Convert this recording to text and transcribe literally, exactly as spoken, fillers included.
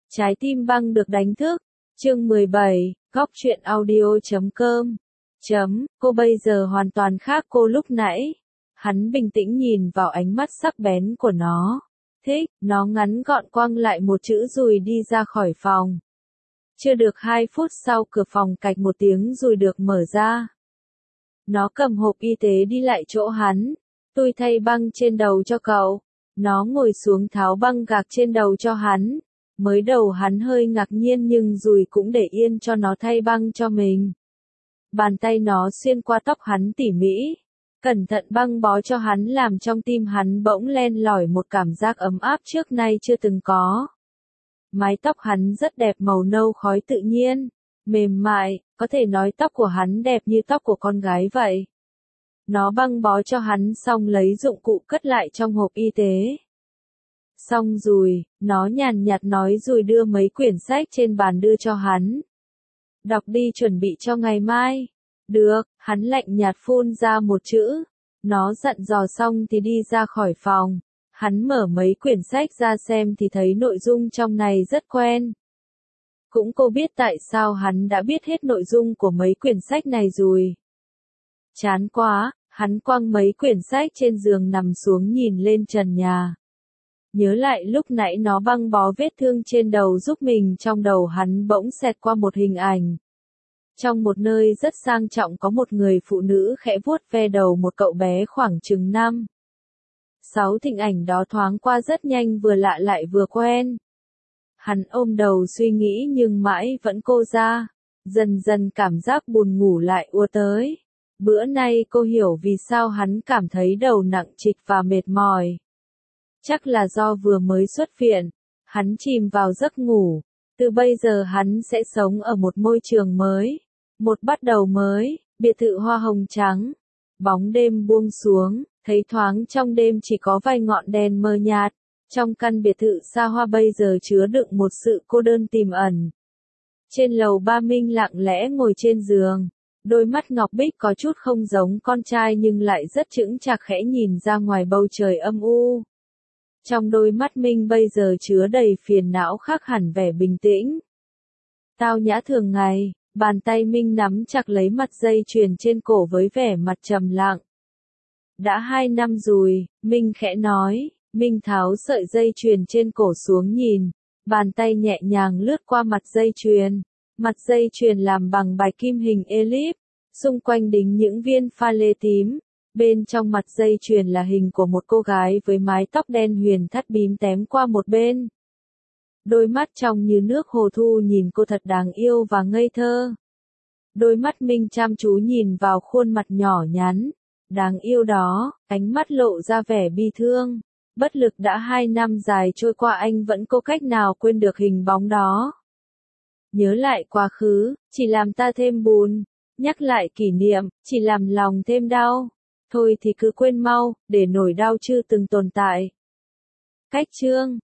Trái tim băng được đánh thức. Chương mười bảy, góc truyện audio chấm com. Chấm, cô bây giờ hoàn toàn khác cô lúc nãy. Hắn bình tĩnh nhìn vào ánh mắt sắc bén của nó. Thích, nó ngắn gọn quăng lại một chữ rồi đi ra khỏi phòng. Chưa được hai phút sau cửa phòng cạch một tiếng rồi được mở ra. Nó cầm hộp y tế đi lại chỗ hắn. Tôi thay băng trên đầu cho cậu. Nó ngồi xuống tháo băng gạc trên đầu cho hắn. Mới đầu hắn hơi ngạc nhiên nhưng rồi cũng để yên cho nó thay băng cho mình. Bàn tay nó xuyên qua tóc hắn tỉ mỉ. Cẩn thận băng bó cho hắn làm trong tim hắn bỗng len lỏi một cảm giác ấm áp trước nay chưa từng có. Mái tóc hắn rất đẹp màu nâu khói tự nhiên, mềm mại, có thể nói tóc của hắn đẹp như tóc của con gái vậy. Nó băng bó cho hắn xong lấy dụng cụ cất lại trong hộp y tế. Xong rồi, nó nhàn nhạt nói rồi đưa mấy quyển sách trên bàn đưa cho hắn. Đọc đi chuẩn bị cho ngày mai. Được, hắn lạnh nhạt phun ra một chữ. Nó dặn dò xong thì đi ra khỏi phòng. Hắn mở mấy quyển sách ra xem thì thấy nội dung trong này rất quen. Cũng cô biết tại sao hắn đã biết hết nội dung của mấy quyển sách này rồi. Chán quá, hắn quăng mấy quyển sách trên giường nằm xuống nhìn lên trần nhà. Nhớ lại lúc nãy nó băng bó vết thương trên đầu giúp mình, trong đầu hắn bỗng xẹt qua một hình ảnh. Trong một nơi rất sang trọng có một người phụ nữ khẽ vuốt ve đầu một cậu bé khoảng chừng năm. Sáu hình ảnh đó thoáng qua rất nhanh, vừa lạ lại vừa quen. Hắn ôm đầu suy nghĩ nhưng mãi vẫn cô ra. Dần dần cảm giác buồn ngủ lại ùa tới. Bữa nay cô hiểu vì sao hắn cảm thấy đầu nặng trịch và mệt mỏi. Chắc là do vừa mới xuất viện, hắn chìm vào giấc ngủ. Từ bây giờ hắn sẽ sống ở một môi trường mới, một bắt đầu mới, biệt thự hoa hồng trắng. Bóng đêm buông xuống, thấy thoáng trong đêm chỉ có vài ngọn đèn mờ nhạt. Trong căn biệt thự xa hoa bây giờ chứa đựng một sự cô đơn tiềm ẩn. Trên lầu ba Minh lặng lẽ ngồi trên giường. Đôi mắt ngọc bích có chút không giống con trai nhưng lại rất chững chạc khẽ nhìn ra ngoài bầu trời âm u. Trong đôi mắt Minh bây giờ chứa đầy phiền não khác hẳn vẻ bình tĩnh. Tao nhã thường ngày, bàn tay Minh nắm chặt lấy mặt dây chuyền trên cổ với vẻ mặt trầm lặng. Đã hai năm rồi, Minh khẽ nói. Minh tháo sợi dây chuyền trên cổ xuống nhìn. Bàn tay nhẹ nhàng lướt qua mặt dây chuyền. Mặt dây chuyền làm bằng bạch kim hình elip. Xung quanh đính những viên pha lê tím. Bên trong mặt dây chuyền là hình của một cô gái với mái tóc đen huyền thắt bím tém qua một bên. Đôi mắt trong như nước hồ thu nhìn cô thật đáng yêu và ngây thơ. Đôi mắt Minh chăm chú nhìn vào khuôn mặt nhỏ nhắn, đáng yêu đó, ánh mắt lộ ra vẻ bi thương. Bất lực đã hai năm dài trôi qua anh vẫn có cách nào quên được hình bóng đó. Nhớ lại quá khứ, chỉ làm ta thêm buồn. Nhắc lại kỷ niệm, chỉ làm lòng thêm đau. Thôi thì cứ quên mau, để nỗi đau chưa từng tồn tại. Cách chương